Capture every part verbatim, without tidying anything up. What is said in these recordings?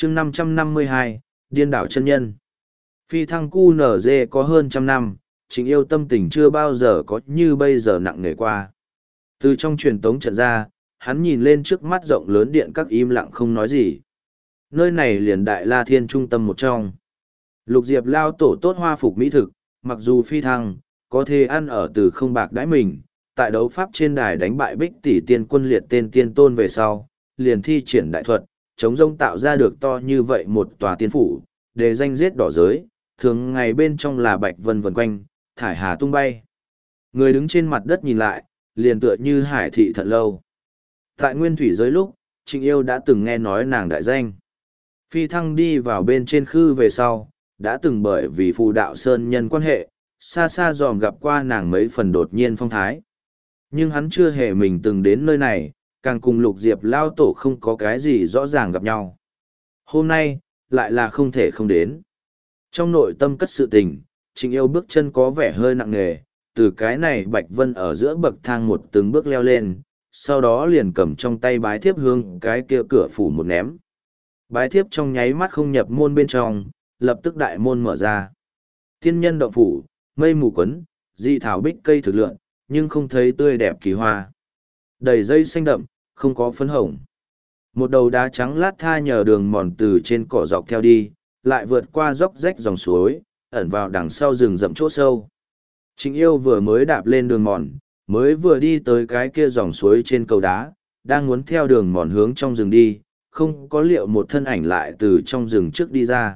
chương năm trăm năm mươi hai, điên đảo chân nhân. Phi thăng cu nở dê có hơn trăm năm, Trịnh Yêu tâm tình chưa bao giờ có như bây giờ nặng nề qua. Từ trong truyền tống trận ra, hắn nhìn lên trước mắt rộng lớn điện các im lặng không nói gì. Nơi này liền Đại La Thiên trung tâm một trong. Lục Diệp lao tổ tốt hoa phục mỹ thực, mặc dù phi thăng, có thể ăn ở từ không bạc đãi mình, tại đấu pháp trên đài đánh bại bích tỷ tiên quân liệt tên tiên tôn về sau, liền thi triển đại thuật, chống rông tạo ra được to như vậy một tòa tiên phủ, để danh giết đỏ giới, thường ngày bên trong là bạch vân vần quanh, thải hà tung bay. Người đứng trên mặt đất nhìn lại, liền tựa như hải thị thận lâu. Tại nguyên thủy giới lúc, Trịnh Yêu đã từng nghe nói nàng đại danh. Phi thăng đi vào bên trên khư về sau, đã từng bởi vì phù đạo sơn nhân quan hệ, xa xa dòm gặp qua nàng mấy phần đột nhiên phong thái. Nhưng hắn chưa hề mình từng đến nơi này, càng cùng Lục Diệp lao tổ không có cái gì rõ ràng gặp nhau. Hôm nay, lại là không thể không đến. Trong nội tâm cất sự tình, Trịnh Yêu bước chân có vẻ hơi nặng nề, từ cái này Bạch Vân ở giữa bậc thang một từng bước leo lên, sau đó liền cầm trong tay bái thiếp hương cái kia cửa phủ một ném. Bái thiếp trong nháy mắt không nhập môn bên trong, lập tức đại môn mở ra. Thiên nhân động phủ, mây mù quấn, dị thảo bích cây thực lượn, nhưng không thấy tươi đẹp kỳ hoa. Đầy dây xanh đậm, không có phấn hồng. Một đầu đá trắng lát tha nhờ đường mòn từ trên cỏ dọc theo đi, lại vượt qua dốc rách dòng suối, ẩn vào đằng sau rừng rậm chỗ sâu. Trịnh Yêu vừa mới đạp lên đường mòn, mới vừa đi tới cái kia dòng suối trên cầu đá, đang muốn theo đường mòn hướng trong rừng đi, không có liệu một thân ảnh lại từ trong rừng trước đi ra.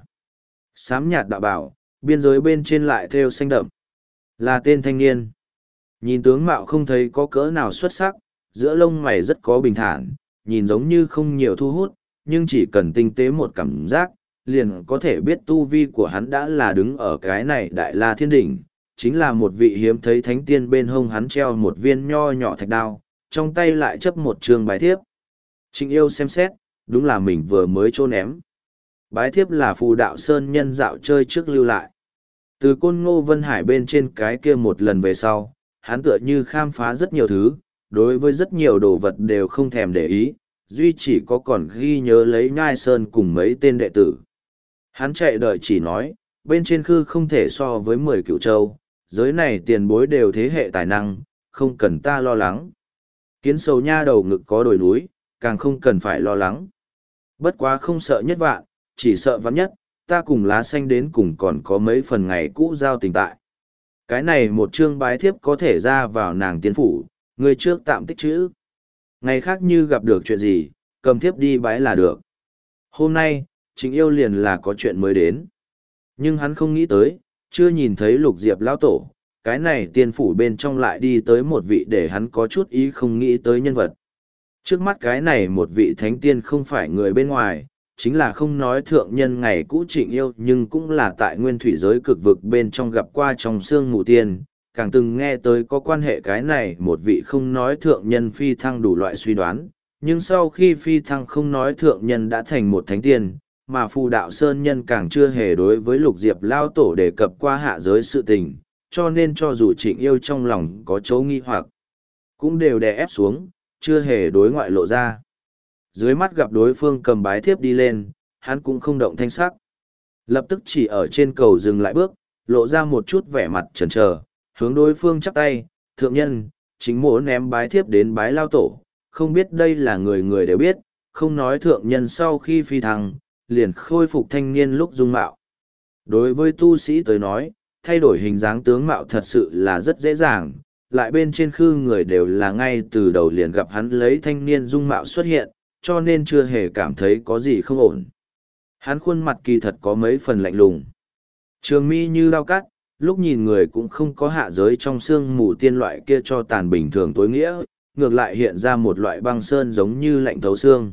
Xám nhạt đạo bảo, biên giới bên trên lại thêu xanh đậm. Là tên thanh niên. Nhìn tướng mạo không thấy có cỡ nào xuất sắc, giữa lông mày rất có bình thản, nhìn giống như không nhiều thu hút, nhưng chỉ cần tinh tế một cảm giác, liền có thể biết tu vi của hắn đã là đứng ở cái này Đại La Thiên Đỉnh, chính là một vị hiếm thấy thánh tiên. Bên hông hắn treo một viên nho nhỏ thạch đao, trong tay lại chấp một trường bái thiếp. Trịnh Yêu xem xét, đúng là mình vừa mới trôn ném. Bái thiếp là phù đạo sơn nhân dạo chơi trước lưu lại. Từ Côn Ngô Vân Hải bên trên cái kia một lần về sau, hắn tựa như khám phá rất nhiều thứ, đối với rất nhiều đồ vật đều không thèm để ý, duy chỉ có còn ghi nhớ lấy Nhai Sơn cùng mấy tên đệ tử. Hắn chạy đợi chỉ nói, bên trên khư không thể so với mười cựu châu, giới này tiền bối đều thế hệ tài năng, không cần ta lo lắng. Kiến sầu nha đầu ngực có đồi núi, càng không cần phải lo lắng. Bất quá không sợ nhất vạn, chỉ sợ vắn nhất, ta cùng lá xanh đến cùng còn có mấy phần ngày cũ giao tình tại. Cái này một chương bái thiếp có thể ra vào nàng tiên phủ, người trước tạm tích chữ. Ngày khác như gặp được chuyện gì, cầm thiếp đi bái là được. Hôm nay, Trịnh Yêu liền là có chuyện mới đến. Nhưng hắn không nghĩ tới, chưa nhìn thấy Lục Diệp lão tổ, cái này tiên phủ bên trong lại đi tới một vị để hắn có chút ý không nghĩ tới nhân vật. Trước mắt cái này một vị thánh tiên không phải người bên ngoài, chính là không nói thượng nhân ngày cũ Trịnh Yêu, nhưng cũng là tại nguyên thủy giới cực vực bên trong gặp qua trong xương mù tiên, càng từng nghe tới có quan hệ cái này một vị không nói thượng nhân phi thăng đủ loại suy đoán, nhưng sau khi phi thăng không nói thượng nhân đã thành một thánh tiên, mà phù đạo sơn nhân càng chưa hề đối với Lục Diệp lao tổ đề cập qua hạ giới sự tình, cho nên cho dù Trịnh Yêu trong lòng có chỗ nghi hoặc, cũng đều đè ép xuống, chưa hề đối ngoại lộ ra. Dưới mắt gặp đối phương cầm bái thiếp đi lên, hắn cũng không động thanh sắc. Lập tức chỉ ở trên cầu dừng lại bước, lộ ra một chút vẻ mặt chần chờ, hướng đối phương chắp tay, thượng nhân, chính mỗ ném bái thiếp đến bái lao tổ, không biết đây là người người đều biết, không nói thượng nhân sau khi phi thăng, liền khôi phục thanh niên lúc dung mạo. Đối với tu sĩ tới nói, thay đổi hình dáng tướng mạo thật sự là rất dễ dàng, lại bên trên khư người đều là ngay từ đầu liền gặp hắn lấy thanh niên dung mạo xuất hiện, cho nên chưa hề cảm thấy có gì không ổn. Hắn khuôn mặt kỳ thật có mấy phần lạnh lùng. Trường mi như đao cắt, lúc nhìn người cũng không có hạ giới trong xương mù tiên loại kia cho tàn bình thường tối nghĩa, ngược lại hiện ra một loại băng sơn giống như lạnh thấu xương.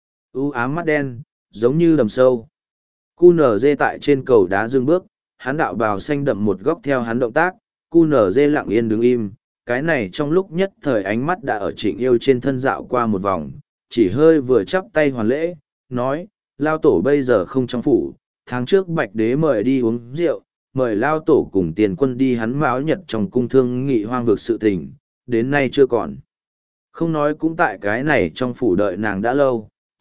U ám mắt đen, giống như đầm sâu. Cu nở dê tại trên cầu đá dừng bước, hắn đạo bào xanh đậm một góc theo hắn động tác, cu nở dê lặng yên đứng im, cái này trong lúc nhất thời ánh mắt đã ở Trịnh Yêu trên thân dạo qua một vòng, chỉ hơi vừa chắp tay hoàn lễ, nói, lao tổ bây giờ không trong phủ, tháng trước bạch đế mời đi uống rượu, mời lao tổ cùng tiền quân đi hắn máu nhật trong cung thương nghị hoang vực sự tình, đến nay chưa còn. Không nói cũng tại cái này trong phủ đợi nàng đã lâu,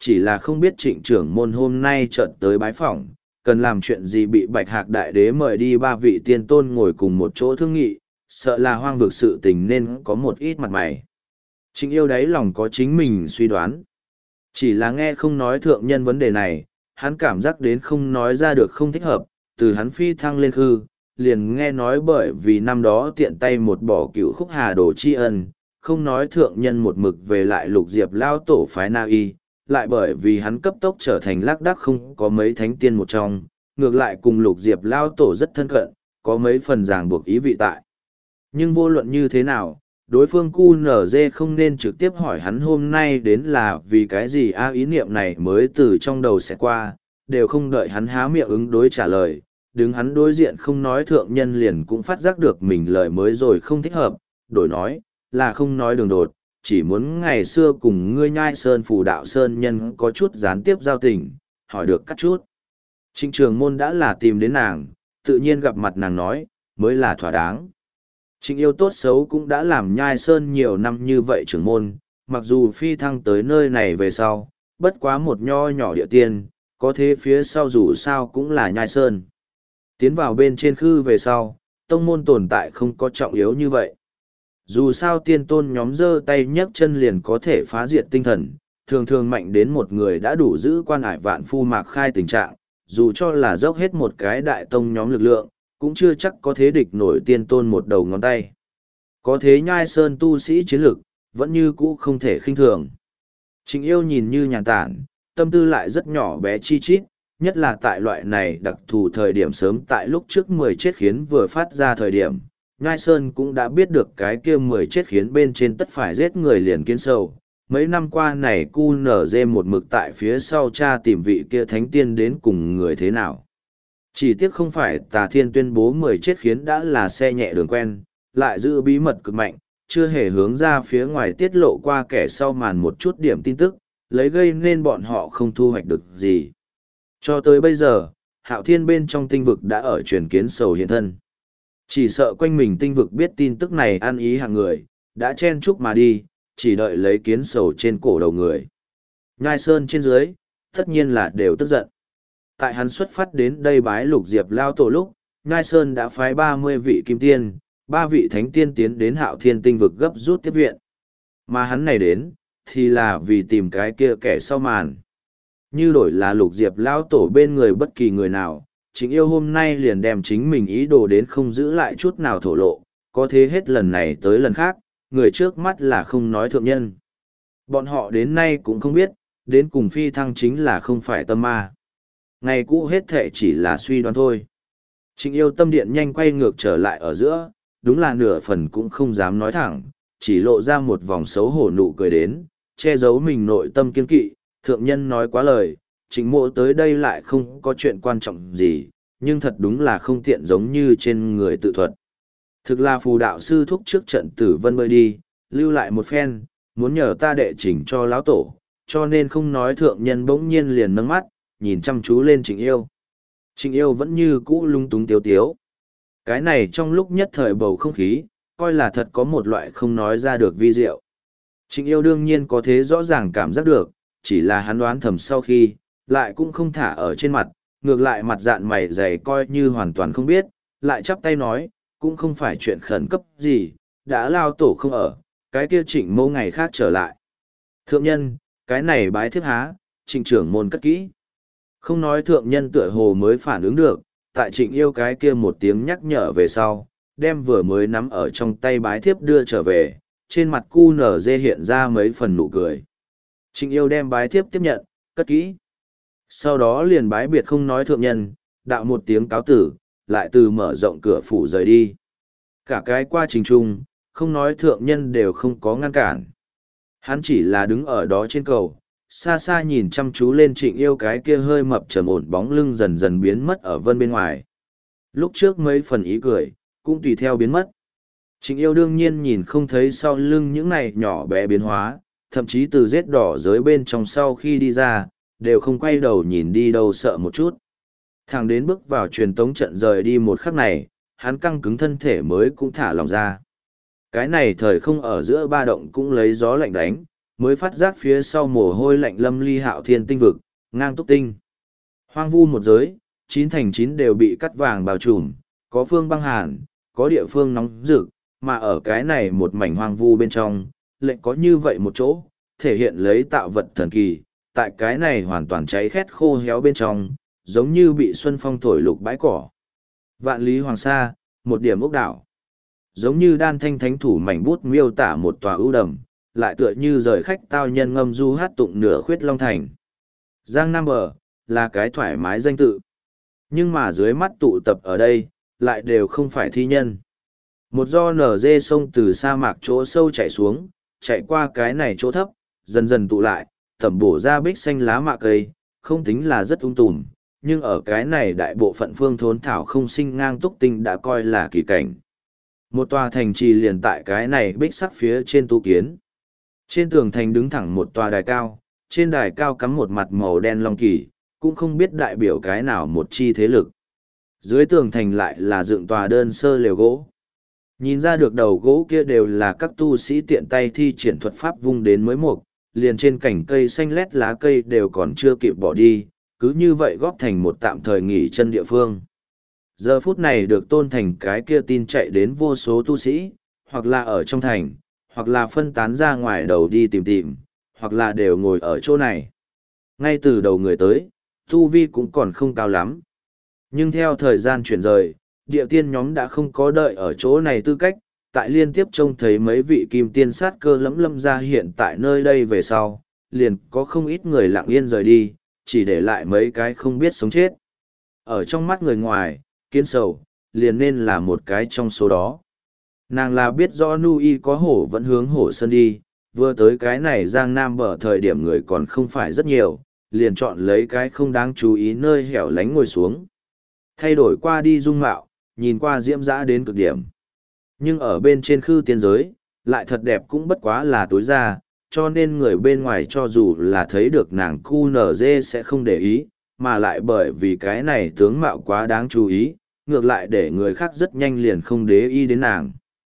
chỉ là không biết trịnh trưởng môn hôm nay chợt tới bái phỏng, cần làm chuyện gì bị Bạch Hạc Đại Đế mời đi ba vị tiên tôn ngồi cùng một chỗ thương nghị, sợ là hoang vực sự tình nên có một ít mặt mày. Trịnh Yêu đáy lòng có chính mình suy đoán. Chỉ là nghe không nói thượng nhân vấn đề này, hắn cảm giác đến không nói ra được không thích hợp, từ hắn phi thăng lên khư, liền nghe nói bởi vì năm đó tiện tay một bỏ cựu khúc hà đồ tri ân, không nói thượng nhân một mực về lại lục diệp lao tổ phái na y, lại bởi vì hắn cấp tốc trở thành lác đác không có mấy thánh tiên một trong, ngược lại cùng lục diệp lao tổ rất thân cận, có mấy phần ràng buộc ý vị tại. Nhưng vô luận như thế nào, đối phương cu nở dê không nên trực tiếp hỏi hắn hôm nay đến là vì cái gì a ý niệm này mới từ trong đầu sẽ qua, đều không đợi hắn há miệng ứng đối trả lời, đứng hắn đối diện không nói thượng nhân liền cũng phát giác được mình lời mới rồi không thích hợp, đổi nói, là không nói đường đột, chỉ muốn ngày xưa cùng ngươi nhai sơn phù đạo sơn nhân có chút gián tiếp giao tình, hỏi được cắt chút. Trịnh Trường Môn đã là tìm đến nàng, tự nhiên gặp mặt nàng nói, mới là thỏa đáng. Trịnh Yêu tốt xấu cũng đã làm nhai sơn nhiều năm như vậy trưởng môn, mặc dù phi thăng tới nơi này về sau, bất quá một nho nhỏ địa tiên, có thế phía sau dù sao cũng là nhai sơn. Tiến vào bên trên khư về sau, tông môn tồn tại không có trọng yếu như vậy. Dù sao tiên tôn nhóm giơ tay nhấc chân liền có thể phá diệt tinh thần, thường thường mạnh đến một người đã đủ giữ quan ải vạn phu mạc khai tình trạng, dù cho là dốc hết một cái đại tông nhóm lực lượng, cũng chưa chắc có thế địch nổi tiên tôn một đầu ngón tay. Có thế nhai sơn tu sĩ chiến lực, vẫn như cũ không thể khinh thường. Trịnh Yêu nhìn như nhàn tản, tâm tư lại rất nhỏ bé chi chít, nhất là tại loại này đặc thù thời điểm sớm tại lúc trước mười chết khiến vừa phát ra thời điểm, Nhai Sơn cũng đã biết được cái kia mười chết khiến bên trên tất phải giết người liền kiến sầu. Mấy năm qua này cu nở dê một mực tại phía sau cha tìm vị kia thánh tiên đến cùng người thế nào. Chỉ tiếc không phải Tà Thiên tuyên bố mười chết khiến đã là xe nhẹ đường quen, lại giữ bí mật cực mạnh, chưa hề hướng ra phía ngoài tiết lộ qua kẻ sau màn một chút điểm tin tức, lấy gây nên bọn họ không thu hoạch được gì. Cho tới bây giờ, Hạo Thiên bên trong tinh vực đã ở truyền kiến sầu hiện thân. Chỉ sợ quanh mình tinh vực biết tin tức này ăn ý hàng người, đã chen chúc mà đi, chỉ đợi lấy kiến sầu trên cổ đầu người. Nhai Sơn trên dưới, tất nhiên là đều tức giận. Tại hắn xuất phát đến đây bái lục diệp lao tổ lúc, Nhai Sơn đã phái ba mươi vị kim tiên, ba vị thánh tiên tiến đến Hạo Thiên tinh vực gấp rút tiếp viện. Mà hắn này đến, thì là vì tìm cái kia kẻ sau màn. Như đổi là lục diệp lao tổ bên người bất kỳ người nào, Trịnh Yêu hôm nay liền đem chính mình ý đồ đến không giữ lại chút nào thổ lộ, có thế hết lần này tới lần khác, người trước mắt là không nói thượng nhân. Bọn họ đến nay cũng không biết, đến cùng phi thăng chính là không phải tâm ma. Ngày cũ hết thệ chỉ là suy đoán thôi. Trịnh Yêu tâm điện nhanh quay ngược trở lại ở giữa, đúng là nửa phần cũng không dám nói thẳng, chỉ lộ ra một vòng xấu hổ nụ cười đến, che giấu mình nội tâm kiên kỵ, thượng nhân nói quá lời. Trịnh Mộ tới đây lại không có chuyện quan trọng gì, nhưng thật đúng là không tiện giống như trên người tự thuật. Thực là phù đạo sư thúc trước trận tử vân bơi đi, lưu lại một phen, muốn nhờ ta đệ chỉnh cho lão tổ, cho nên không nói thượng nhân bỗng nhiên liền nâng mắt, nhìn chăm chú lên Trịnh Yêu. Trịnh Yêu vẫn như cũ lung túng tiếu tiếu. Cái này trong lúc nhất thời bầu không khí, coi là thật có một loại không nói ra được vi diệu. Trịnh Yêu đương nhiên có thế rõ ràng cảm giác được, chỉ là hắn đoán thầm sau khi, lại cũng không thả ở trên mặt, ngược lại mặt dạn mày dày coi như hoàn toàn không biết, lại chắp tay nói, cũng không phải chuyện khẩn cấp gì, đã lao tổ không ở, cái kia Trịnh Mô ngày khác trở lại. Thượng nhân, cái này bái thiếp há, Trịnh trưởng môn cất kỹ. Không nói thượng nhân tựa hồ mới phản ứng được, tại Trịnh Yêu cái kia một tiếng nhắc nhở về sau, đem vừa mới nắm ở trong tay bái thiếp đưa trở về, trên mặt cu nở dê hiện ra mấy phần nụ cười. Trịnh Yêu đem bái thiếp tiếp nhận, cất kỹ. Sau đó liền bái biệt không nói thượng nhân, đạo một tiếng cáo tử, lại từ mở rộng cửa phủ rời đi. Cả cái quá trình chung, không nói thượng nhân đều không có ngăn cản. Hắn chỉ là đứng ở đó trên cầu, xa xa nhìn chăm chú lên Trịnh Yêu cái kia hơi mập trầm ổn bóng lưng dần dần biến mất ở vân bên ngoài. Lúc trước mấy phần ý cười, cũng tùy theo biến mất. Trịnh Yêu đương nhiên nhìn không thấy sau lưng những này nhỏ bé biến hóa, thậm chí từ rết đỏ dưới bên trong sau khi đi ra, đều không quay đầu nhìn đi đâu sợ một chút. Thằng đến bước vào truyền tống trận rời đi một khắc này, hắn căng cứng thân thể mới cũng thả lòng ra. Cái này thời không ở giữa ba động cũng lấy gió lạnh đánh, mới phát giác phía sau mồ hôi lạnh lâm ly hạo thiên tinh vực, ngang túc tinh. Hoang vu một giới, chín thành chín đều bị cắt vàng bao trùm, có phương băng hàn, có địa phương nóng rực, mà ở cái này một mảnh hoang vu bên trong, lệnh có như vậy một chỗ, thể hiện lấy tạo vật thần kỳ, tại cái này hoàn toàn cháy khét khô héo bên trong, giống như bị xuân phong thổi lục bãi cỏ. Vạn lý hoàng sa, một điểm ốc đảo. Giống như đan thanh thánh thủ mảnh bút miêu tả một tòa ưu đầm, lại tựa như rời khách tao nhân ngâm du hát tụng nửa khuyết long thành. Giang Nam Bờ, là cái thoải mái danh tự. Nhưng mà dưới mắt tụ tập ở đây, lại đều không phải thi nhân. Một do nở dê sông từ sa mạc chỗ sâu chảy xuống, chạy qua cái này chỗ thấp, dần dần tụ lại, tẩm bổ ra bích xanh lá mạ cây, không tính là rất ung tùm, nhưng ở cái này đại bộ phận phương thốn thảo không sinh ngang túc tinh đã coi là kỳ cảnh. Một tòa thành trì liền tại cái này bích sắc phía trên tu kiến. Trên tường thành đứng thẳng một tòa đài cao, trên đài cao cắm một mặt màu đen long kỳ, cũng không biết đại biểu cái nào một chi thế lực. Dưới tường thành lại là dựng tòa đơn sơ lều gỗ. Nhìn ra được đầu gỗ kia đều là các tu sĩ tiện tay thi triển thuật pháp vung đến mới mục, liền trên cành cây xanh lét lá cây đều còn chưa kịp bỏ đi, cứ như vậy góp thành một tạm thời nghỉ chân địa phương. Giờ phút này được tôn thành cái kia tin chạy đến vô số tu sĩ, hoặc là ở trong thành, hoặc là phân tán ra ngoài đầu đi tìm tìm, hoặc là đều ngồi ở chỗ này. Ngay từ đầu người tới, tu vi cũng còn không cao lắm. Nhưng theo thời gian chuyển rời, địa tiên nhóm đã không có đợi ở chỗ này tư cách, tại liên tiếp trông thấy mấy vị kim tiên sát cơ lẫm lâm ra hiện tại nơi đây về sau, liền có không ít người lặng yên rời đi, chỉ để lại mấy cái không biết sống chết. Ở trong mắt người ngoài, Kiến Sầu, liền nên là một cái trong số đó. Nàng là biết rõ Nui có hổ vẫn hướng hổ sơn đi, vừa tới cái này Giang Nam Bờ thời điểm người còn không phải rất nhiều, liền chọn lấy cái không đáng chú ý nơi hẻo lánh ngồi xuống. Thay đổi qua đi dung mạo, nhìn qua diễm dã đến cực điểm. Nhưng ở bên trên khư tiên giới, lại thật đẹp cũng bất quá là tối ra, cho nên người bên ngoài cho dù là thấy được nàng cu nở dê sẽ không để ý, mà lại bởi vì cái này tướng mạo quá đáng chú ý, ngược lại để người khác rất nhanh liền không để ý đến nàng.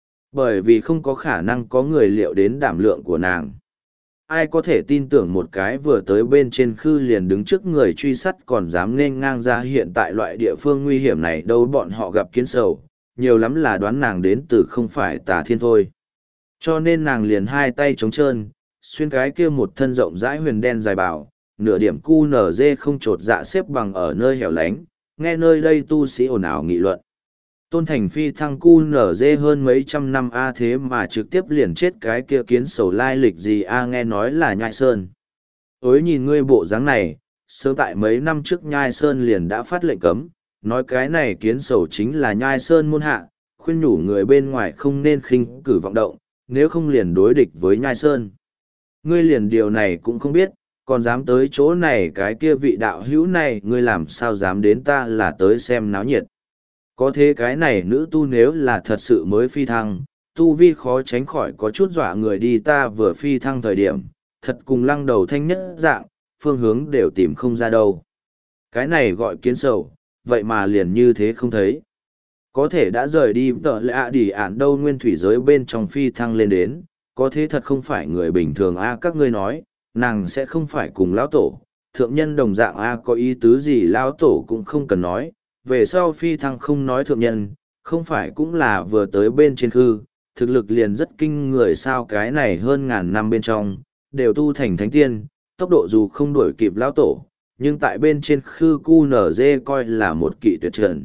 Bởi vì không có khả năng có người liệu đến đảm lượng của nàng. Ai có thể tin tưởng một cái vừa tới bên trên khư liền đứng trước người truy sát còn dám nên ngang ra hiện tại loại địa phương nguy hiểm này đâu bọn họ gặp Kiến Sầu, nhiều lắm là đoán nàng đến từ không phải Tà Thiên thôi. Cho nên nàng liền hai tay trống trơn, xuyên cái kia một thân rộng rãi huyền đen dài bảo, nửa điểm cu nở dê không trột dạ xếp bằng ở nơi hẻo lánh, nghe nơi đây tu sĩ ồn ào nghị luận. Tôn Thành Phi thăng cu nở dê hơn mấy trăm năm a thế mà trực tiếp liền chết cái kia Kiến Sầu lai lịch gì a nghe nói là Nhai Sơn. Ối nhìn ngươi bộ dáng này, sớm tại mấy năm trước Nhai Sơn liền đã phát lệnh cấm, nói cái này Kiến Sầu chính là Nhai Sơn môn hạ, khuyên nhủ người bên ngoài không nên khinh cử vọng động, nếu không liền đối địch với Nhai Sơn. Ngươi liền điều này cũng không biết, còn dám tới chỗ này cái kia vị đạo hữu này ngươi làm sao dám đến ta là tới xem náo nhiệt. Có thế cái này nữ tu nếu là thật sự mới phi thăng, tu vi khó tránh khỏi có chút dọa người đi ta vừa phi thăng thời điểm, thật cùng lăng đầu thanh nhất dạng, phương hướng đều tìm không ra đâu. Cái này gọi Kiến Sầu, vậy mà liền như thế không thấy. Có thể đã rời đi tợ lệ ạ đi ản đâu nguyên thủy giới bên trong phi thăng lên đến, có thế thật không phải người bình thường a các ngươi nói, nàng sẽ không phải cùng lão tổ, thượng nhân đồng dạng a có ý tứ gì lão tổ cũng không cần nói, về sau phi thăng không nói thượng nhân, không phải cũng là vừa tới bên trên khư, thực lực liền rất kinh người sao cái này hơn ngàn năm bên trong, đều tu thành thánh tiên, tốc độ dù không đuổi kịp lão tổ, nhưng tại bên trên khư cu nở dê coi là một kỵ tuyệt trần.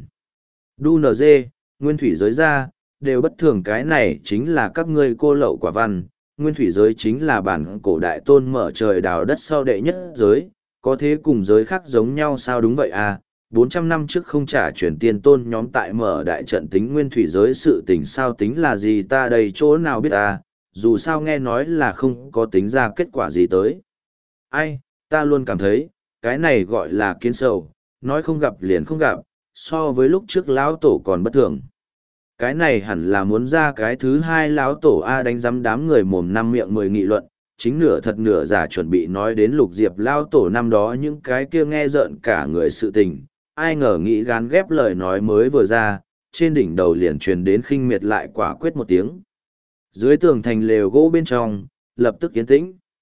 Đu nở dê, nguyên thủy giới ra, đều bất thường cái này chính là các ngươi cô lậu quả văn, nguyên thủy giới chính là bản cổ đại tôn mở trời đào đất sau đệ nhất giới, có thế cùng giới khác giống nhau sao đúng vậy à, bốn trăm năm trước không trả chuyển tiền tôn nhóm tại mở đại trận tính nguyên thủy giới sự tình sao tính là gì ta đây chỗ nào biết à, dù sao nghe nói là không có tính ra kết quả gì tới. Ai, ta luôn cảm thấy, cái này gọi là Kiến Sầu, nói không gặp liền không gặp, so với lúc trước lão tổ còn bất thường. Cái này hẳn là muốn ra cái thứ hai lão tổ A đánh giám đám người mồm năm miệng mười nghị luận, chính nửa thật nửa giả chuẩn bị nói đến lục diệp lão tổ năm đó những cái kia nghe rợn cả người sự tình, ai ngờ nghĩ gán ghép lời nói mới vừa ra, trên đỉnh đầu liền truyền đến khinh miệt lại quả quyết một tiếng. Dưới tường thành lều gỗ bên trong, lập tức yên tĩnh.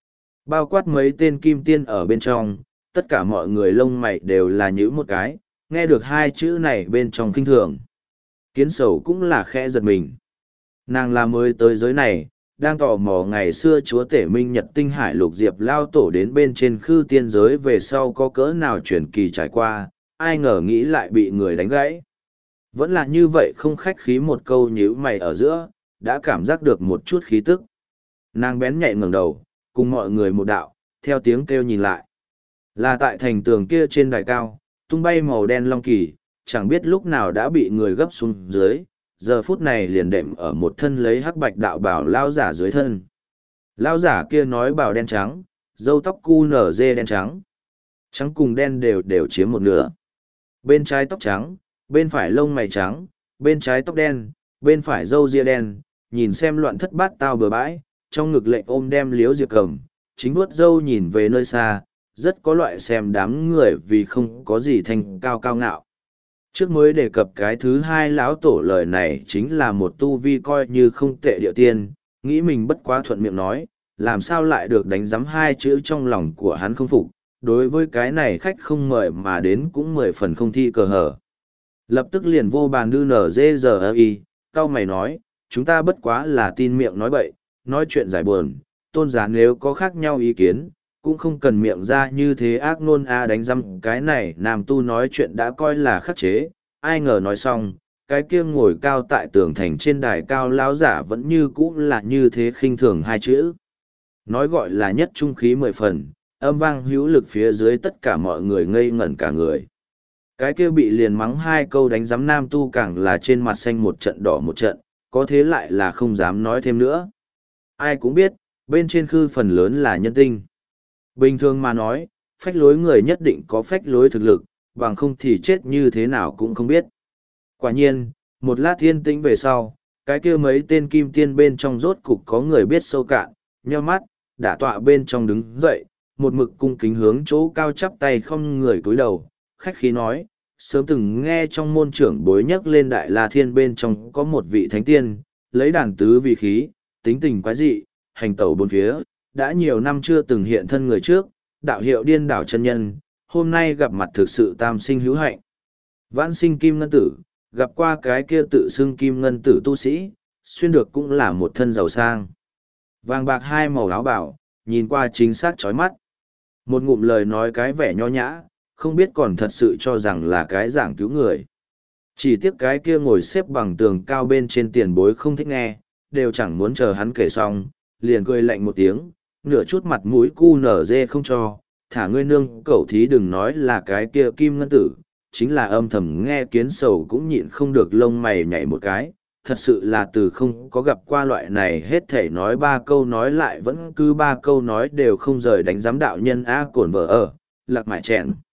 Bao quát mấy tên kim tiên ở bên trong, tất cả mọi người lông mày đều là nhữ một cái, nghe được hai chữ này bên trong kinh thường. Kiến sầu cũng là khẽ giật mình. Nàng là mới tới giới này, đang tò mò ngày xưa chúa tể minh nhật tinh hải lục diệp lao tổ đến bên trên khư tiên giới về sau có cỡ nào truyền kỳ trải qua, ai ngờ nghĩ lại bị người đánh gãy. Vẫn là như vậy không khách khí một câu nhíu mày ở giữa, đã cảm giác được một chút khí tức. Nàng bén nhạy ngẩng đầu, cùng mọi người một đạo, theo tiếng kêu nhìn lại. Là tại thành tường kia trên đài cao, tung bay màu đen long kỳ, chẳng biết lúc nào đã bị người gấp xuống dưới, giờ phút này liền đệm ở một thân lấy hắc bạch đạo bảo lao giả dưới thân. Lao giả kia nói bảo đen trắng, râu tóc cu nở dê đen trắng. Trắng cùng đen đều đều chiếm một nửa. Bên trái tóc trắng, bên phải lông mày trắng, bên trái tóc đen, bên phải râu ria đen, nhìn xem loạn thất bát tao bừa bãi, trong ngực lệnh ôm đem liếu diệp cầm, chính vuốt râu nhìn về nơi xa, rất có loại xem đám người vì không có gì thành cao cao ngạo. Trước mới đề cập cái thứ hai lão tổ lời này chính là một tu vi coi như không tệ địa tiên, nghĩ mình bất quá thuận miệng nói, làm sao lại được đánh giám hai chữ trong lòng của hắn không phục, đối với cái này khách không mời mà đến cũng mười phần không thi cờ hở. Lập tức liền vô bàn đưa nở dê giờ y, cao mày nói, chúng ta bất quá là tin miệng nói bậy, nói chuyện giải buồn, tôn giá nếu có khác nhau ý kiến, cũng không cần miệng ra như thế ác nôn a đánh răm cái này nam tu nói chuyện đã coi là khắc chế, ai ngờ nói xong, cái kia ngồi cao tại tường thành trên đài cao lão giả vẫn như cũ là như thế khinh thường hai chữ. Nói gọi là nhất trung khí mười phần, âm vang hữu lực phía dưới tất cả mọi người ngây ngẩn cả người. Cái kia bị liền mắng hai câu đánh giám nam tu càng là trên mặt xanh một trận đỏ một trận, có thế lại là không dám nói thêm nữa. Ai cũng biết, bên trên khư phần lớn là nhân tinh. Bình thường mà nói, phách lối người nhất định có phách lối thực lực, bằng không thì chết như thế nào cũng không biết. Quả nhiên, một lát thiên tĩnh về sau, cái kia mấy tên kim tiên bên trong rốt cục có người biết sâu cạn, nheo mắt, đả tọa bên trong đứng dậy, một mực cung kính hướng chỗ cao chắp tay không người cúi đầu, khách khí nói, sớm từng nghe trong môn trưởng bối nhắc lên Đại La Thiên bên trong có một vị thánh tiên, lấy đàn tứ vì khí, tính tình quái dị, hành tẩu bốn phía, đã nhiều năm chưa từng hiện thân người trước, đạo hiệu điên đảo chân nhân, hôm nay gặp mặt thực sự tam sinh hữu hạnh. Vãn sinh kim ngân tử, gặp qua cái kia tự xưng kim ngân tử tu sĩ, xuyên được cũng là một thân giàu sang. Vàng bạc hai màu áo bảo, nhìn qua chính xác chói mắt. Một ngụm lời nói cái vẻ nho nhã, không biết còn thật sự cho rằng là cái giảng cứu người. Chỉ tiếc cái kia ngồi xếp bằng tường cao bên trên tiền bối không thích nghe, đều chẳng muốn chờ hắn kể xong, liền cười lạnh một tiếng, nửa chút mặt mũi cu nở dê không cho, thả ngươi nương cẩu thí đừng nói là cái kia kim ngân tử, chính là âm thầm nghe kiến sầu cũng nhịn không được lông mày nhảy một cái, thật sự là từ không có gặp qua loại này hết thể nói ba câu nói lại vẫn cứ ba câu nói đều không rời đánh giám đạo nhân a cổn vợ ở, lạc mại chẹn.